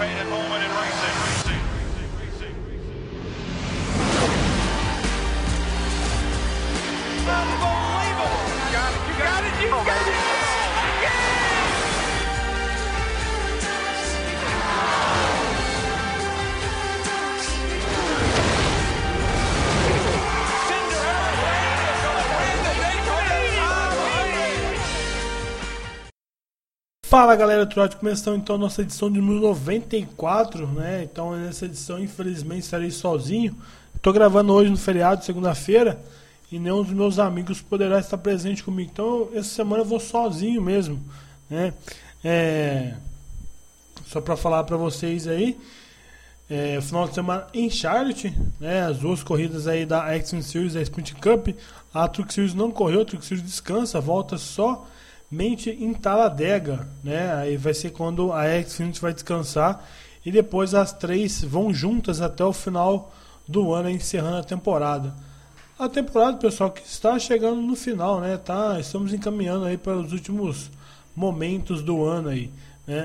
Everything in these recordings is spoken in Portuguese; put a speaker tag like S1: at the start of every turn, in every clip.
S1: anticipated moment in racing. Unbelievable! You got it! You got it! You got it!
S2: Fala galera, Trote, começando então a nossa edição de número 94, né? Então nessa edição infelizmente estarei sozinho. Estou gravando hoje no feriado, segunda-feira, e nenhum dos meus amigos poderá estar presente comigo. Então essa semana eu vou sozinho mesmo, né? Só para falar para vocês aí, final de semana em Charlotte, né? As duas corridas aí da Xfinity Series, da Sprint Cup. A Truck Series não correu, a Truck Series descansa, volta só em Talladega, né? Aí vai ser quando a Xfinity vai descansar e depois as três vão juntas até o final do ano, encerrando a temporada. A temporada, pessoal, que está chegando no final, né? Estamos encaminhando aí para os últimos momentos do ano aí, né?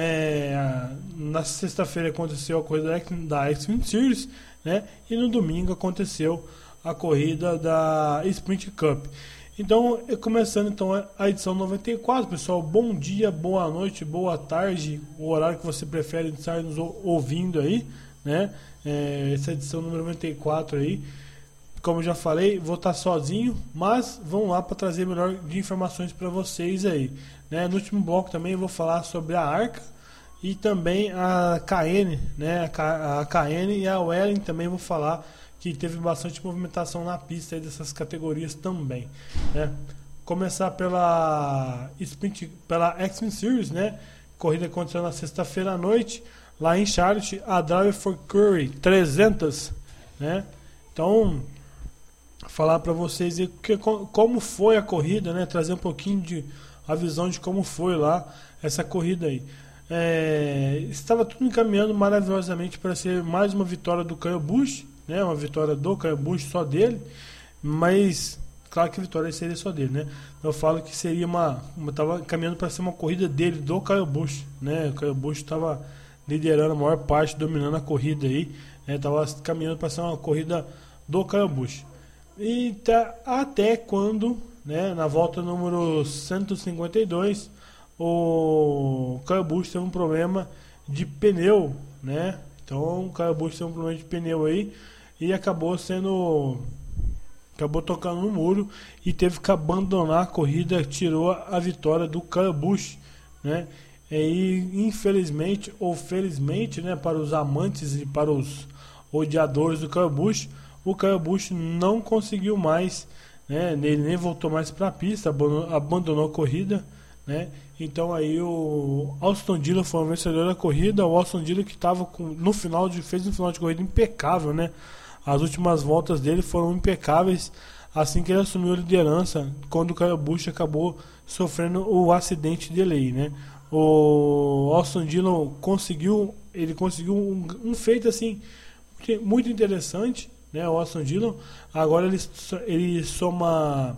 S2: Na sexta-feira aconteceu a corrida da Xfinity Series, né? E no domingo aconteceu a corrida da Sprint Cup. Então, começando então a edição 94, pessoal, bom dia, boa noite, boa tarde, o horário que você prefere estar nos ouvindo aí, né? Essa edição número 94 aí, como eu já falei, vou estar sozinho, mas vamos lá para trazer melhor de informações para vocês aí, né? No último bloco também eu vou falar sobre a ARCA e também a KN, né? A KN e a Welling também vou falar, que teve bastante movimentação na pista aí dessas categorias também, né? Começar pela Xfinity Series, né? Corrida aconteceu na sexta-feira à noite, lá em Charlotte, a Drive for Curry 300, né? Então, falar para vocês aí como foi a corrida, né? Trazer um pouquinho de a visão de como foi lá essa corrida aí. Estava tudo encaminhando maravilhosamente para ser mais uma vitória do Kyle Busch, né? Uma vitória do Kyle Busch, só dele, mas claro que a vitória seria só dele, né? Eu falo que seria estava caminhando para ser uma corrida dele, do Kyle Busch, né? O Kyle Busch estava liderando a maior parte, dominando a corrida aí, né? Estava caminhando para ser uma corrida do Kyle Busch. E até quando, né, na volta número 152, o Kyle Busch teve um problema de pneu, né? Então o Kyle Busch teve um problema de pneu aí e acabou tocando no muro e teve que abandonar a corrida, tirou a vitória do Kyle Busch, né? E infelizmente ou felizmente, né, para os amantes e para os odiadores do Kyle Busch, o Kyle Busch não conseguiu mais, né? Ele nem voltou mais para a pista, abandonou a corrida, né? Então aí o Austin Dillon foi o vencedor da corrida. O Austin Dillon que estava fez um final de corrida impecável, né? As últimas voltas dele foram impecáveis assim que ele assumiu a liderança, quando o Kyle Busch acabou sofrendo o acidente dele aí, né? O Austin Dillon conseguiu um feito assim muito interessante, né? O Austin Dillon agora ele soma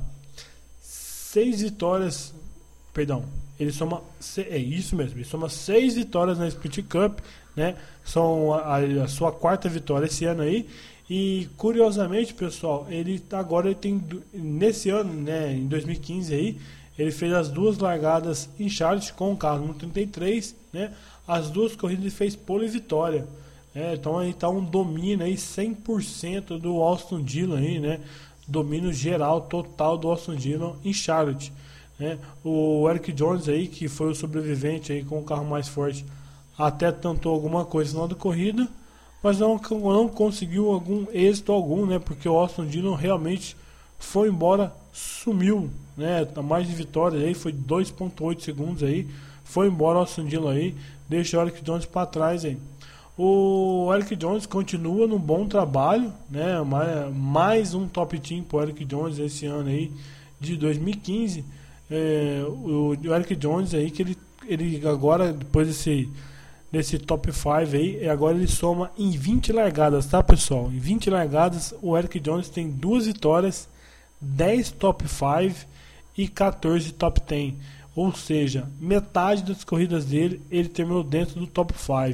S2: 6 vitórias, perdão. Ele soma, ele soma 6 vitórias na Sprint Cup, né? São a sua quarta vitória esse ano aí. E curiosamente, pessoal, ele tem nesse ano, né, em 2015 aí, ele fez as duas largadas em Charlotte com o carro no 33, né? As duas corridas ele fez pole e vitória. Então aí tá um domínio aí 100% do Austin Dillon aí, né? Domínio geral total do Austin Dillon em Charlotte. O Eric Jones aí, que foi o sobrevivente aí com o carro mais forte, até tentou alguma coisa na hora da corrida, mas não conseguiu algum êxito algum, né? Porque o Austin Dillon realmente foi embora, sumiu, né? A margem de vitória aí foi 2.8 segundos aí, foi embora o Austin Dillon aí, deixa o Eric Jones para trás aí. O Eric Jones continua num bom trabalho, né? Mais um top team pro Eric Jones esse ano aí de 2015. O Eric Jones aí, que ele agora, depois desse top 5 aí, agora ele soma em 20 largadas, tá, pessoal? Em 20 largadas o Eric Jones tem 2 vitórias, 10 top 5 e 14 top 10. Ou seja, metade das corridas dele ele terminou dentro do top 5.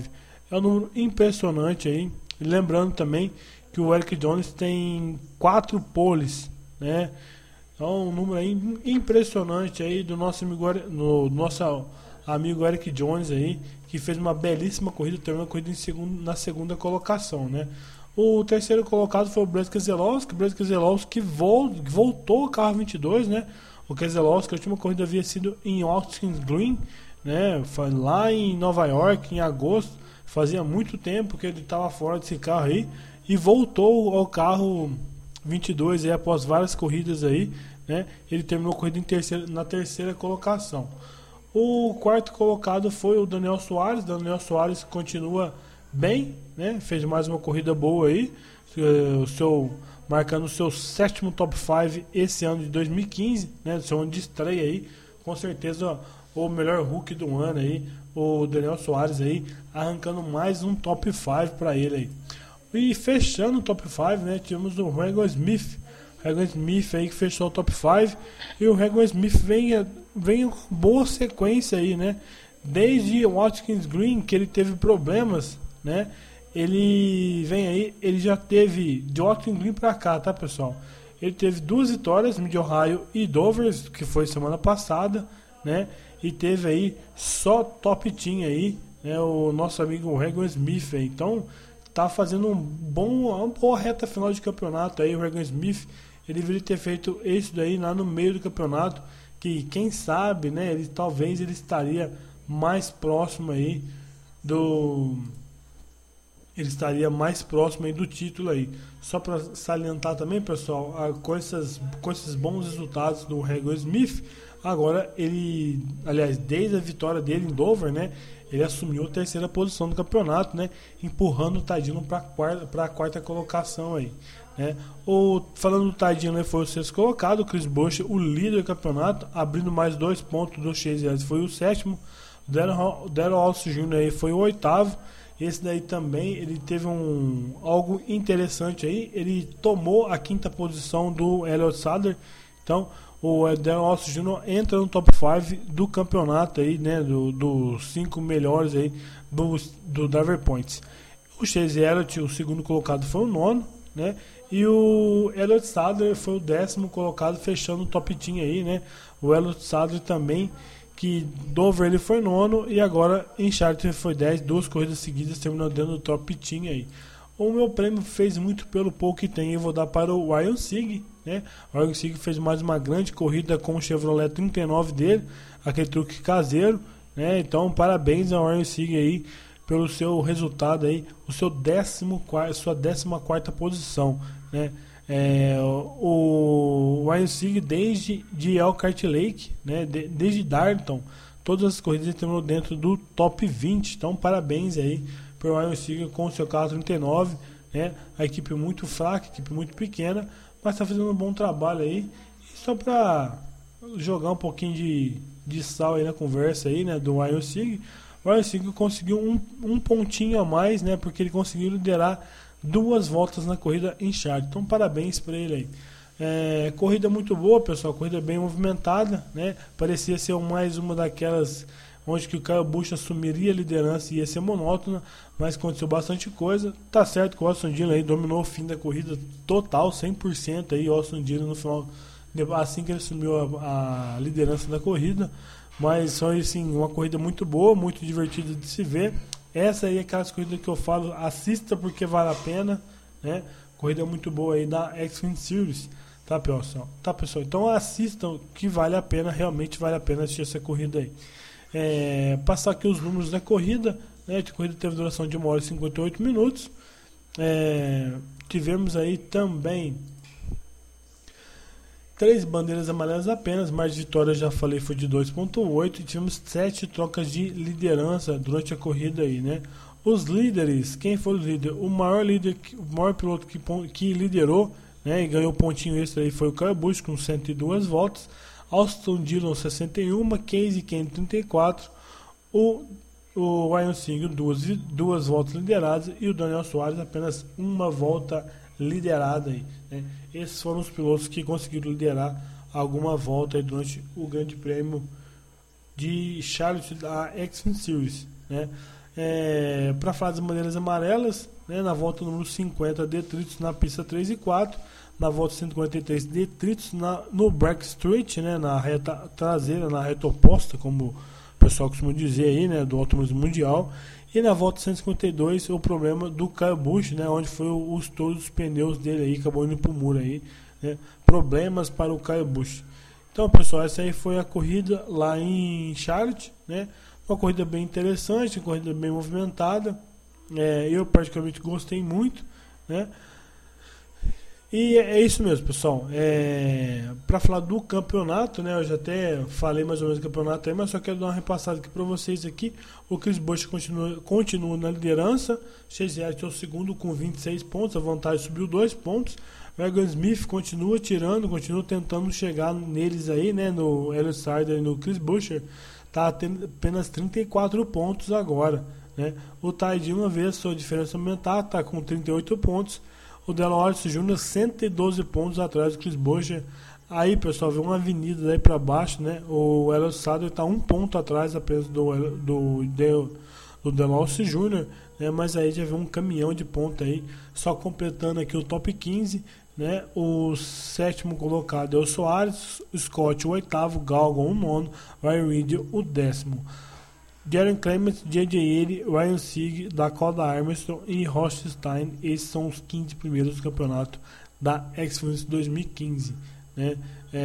S2: É um número impressionante aí. E lembrando também que o Eric Jones tem 4 poles, né? Então um número aí impressionante aí do nosso amigo Eric Jones aí, que fez uma belíssima corrida, terminou a corrida na segunda colocação, né? O terceiro colocado foi o Brad Keselowski, voltou ao carro 22, né? O Keselowski, a última corrida havia sido em Watkins Glen, né? Foi lá em Nova York, em agosto. Fazia muito tempo que ele estava fora desse carro aí e voltou ao carro 22 aí, após várias corridas aí, né? Ele terminou a corrida na terceira colocação. O quarto colocado foi o Daniel Suárez. Daniel Suárez continua bem, né? Fez mais uma corrida boa aí, marcando o seu 7º top 5 esse ano de 2015, né? Seu ano de estreia aí, com certeza o melhor Hulk do ano aí, o Daniel Suárez aí, arrancando mais um top 5 para ele aí. E fechando o top 5, né? Tivemos o Regan Smith. Regan Smith aí que fechou o top 5. E o Regan Smith vem com boa sequência aí, né? Desde Watkins Glen, que ele teve problemas, né? Ele vem aí, ele já teve de Watkins Glen pra cá, tá, pessoal? Ele teve 2 vitórias, Mid-Ohio e Dover, que foi semana passada, né? E teve aí só top team aí, né? O nosso amigo Regan Smith aí. Então, tá fazendo uma boa reta final de campeonato aí, o Regan Smith. Ele deveria ter feito isso daí lá no meio do campeonato, que quem sabe, né, talvez ele estaria mais próximo aí do título aí. Só para salientar também, pessoal, com esses bons resultados do Regan Smith, agora desde a vitória dele em Dover, né, ele assumiu a terceira posição do campeonato, né, empurrando o Tadino para a quarta colocação aí, né. Falando do Tadino, foi o 6º colocado, o Chris Buescher, o líder do campeonato, abrindo mais 2 pontos do Chase Elliott, foi o 7º. O Darrell Walsh Jr. aí foi o 8º. Esse daí também, ele teve algo interessante aí, ele tomou a 5ª posição do Elliott Sadler. Então o Darrell Walsh Jr. entra no top 5 do campeonato aí, né, dos 5 melhores aí do Driver Points. O Chase Elliott, o 2º colocado, foi o 9º, né, e o Elliott Sadler foi o 10º colocado, fechando o top team aí, né. O Elliott Sadler também, que Dover ele foi 9º e agora em Charlotte foi 10, 2 corridas seguidas, terminando dentro do top team aí. O meu prêmio fez muito pelo pouco que tem, eu vou dar para o Ryan Sieg, né? O Ryan Sieg fez mais uma grande corrida com o Chevrolet 39 dele, aquele truque caseiro, né? Então parabéns ao Ryan Sieg aí pelo seu resultado aí, sua 14ª posição, né? O Ryan Sieg desde Elkhart Lake, né? Desde Darlington, todas as corridas ele terminou dentro do top 20, então parabéns aí para o Ryan Sieg com o seu carro 39, né? A equipe muito fraca, equipe muito pequena, mas está fazendo um bom trabalho aí. E só para jogar um pouquinho de sal aí na conversa aí, né, do Ryan Sieg, o Ryan Sieg conseguiu um pontinho a mais, né, porque ele conseguiu liderar 2 voltas na corrida em Charlotte. Então parabéns para ele aí. Corrida muito boa, pessoal, corrida bem movimentada, né? Parecia ser mais uma daquelas onde que o Kyle Busch assumiria a liderança e ia ser monótona, mas aconteceu bastante coisa. Tá certo que o Austin Dillon aí dominou o fim da corrida total, 100% aí, o Austin Dillon no final, assim que ele assumiu a liderança da corrida. Mas foi assim, uma corrida muito boa, muito divertida de se ver. Essa aí é aquelas corridas que eu falo, assista porque vale a pena, né? Corrida muito boa aí da Xfinity Series, tá, pessoal? Então assistam que vale a pena, realmente vale a pena assistir essa corrida aí. Passar aqui os números da corrida, né? A corrida teve duração de 1 hora e 58 minutos. Tivemos aí também 3 bandeiras amarelas apenas, mais vitória, já falei, foi de 2.8, e tivemos 7 trocas de liderança durante a corrida aí, né? Os líderes, quem foi o líder? O maior piloto que liderou, né, e ganhou pontinho extra aí foi o Kyle Busch com 102 voltas, Austin Dillon 61, Casey Kenny 34, o Ryan Sieg 2 voltas lideradas e o Daniel Suárez apenas 1 volta liderada aí, né? Esses foram os pilotos que conseguiram liderar alguma volta aí durante o Grande Prêmio de Charlotte da Xfinity Series, né? Para falar das bandeiras amarelas, né, na volta número 50, detritos na pista 3 e 4, na volta 143, detritos no backstreet, né, na reta traseira, na reta oposta, como o pessoal costuma dizer aí, né, do automobilismo mundial. E na volta 152, o problema do Kyle Busch, né, onde foi todos os pneus dele aí, acabou indo pro muro aí, né, problemas para o Kyle Busch. Então, pessoal, essa aí foi a corrida lá em Charlotte, né, uma corrida bem interessante, uma corrida bem movimentada. Eu particularmente gostei muito, né? E é isso mesmo, pessoal. Para falar do campeonato, né? Eu já até falei mais ou menos do campeonato aí, mas só quero dar uma repassada aqui para vocês aqui. O Chris Busch continua na liderança. Chase Elliott é o segundo com 26 pontos, a vantagem subiu 2 pontos. Megan Smith continua tentando chegar neles aí, né? No Elliott Sadler e no Chris Buescher. Tá tendo apenas 34 pontos agora, né? O Ty Dillon vê a sua diferença aumentar, tá com 38 pontos. O Dale Earnhardt Jr. 112 pontos atrás do Chris Buescher. Aí, pessoal, vê uma avenida daí para baixo, né? O Elliott Sadler tá 1 ponto atrás apenas do Dale Earnhardt Jr., né? Mas aí já vê um caminhão de ponto aí, só completando aqui o top 15, né? O 7º colocado é o Soares, o Scott o 8º, Galgon o 9º, Ryan Reed o 10º. Darren Clements, J.J. Ely, Ryan Sieg, Dakota Armstrong e Ross Stein, esses são os 15 primeiros do campeonato da Xfinity 2015, né?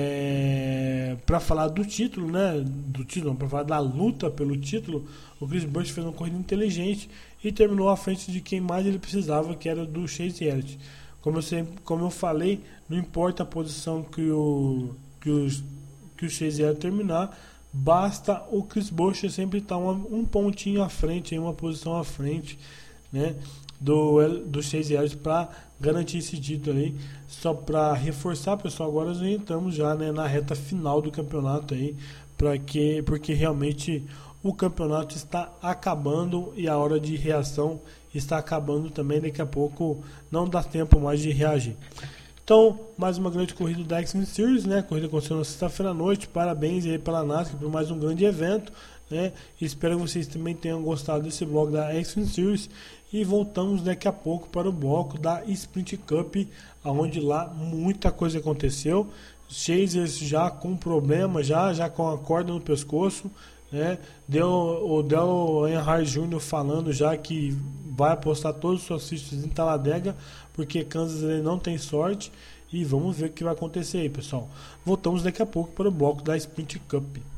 S2: Para falar do título, né? Para falar da luta pelo título, o Chris Buescher fez uma corrida inteligente e terminou à frente de quem mais ele precisava, que era do Chase Elliott. Como eu falei, não importa a posição que o Chase Elliott terminar, basta o Chris Buescher sempre estar um pontinho à frente, uma posição à frente, né, do Chase Elliott para garantir esse título aí. Só para reforçar, pessoal, agora nós entramos já, né, na reta final do campeonato aí, porque realmente o campeonato está acabando e a hora de reação está acabando também. Daqui a pouco não dá tempo mais de reagir. Então, mais uma grande corrida da Xfinity Series, né? A corrida aconteceu na sexta-feira à noite. Parabéns aí pela NASCAR por mais um grande evento, né? Espero que vocês também tenham gostado desse bloco da Xfinity Series. E voltamos daqui a pouco para o bloco da Sprint Cup, onde lá muita coisa aconteceu. Chasers já com problema, já com a corda no pescoço, né? O Dale Earnhardt Jr. falando já que vai apostar todos os seus fichas em Talladega, porque Kansas ele não tem sorte. E vamos ver o que vai acontecer aí, pessoal. Voltamos daqui a pouco para o bloco da Sprint Cup.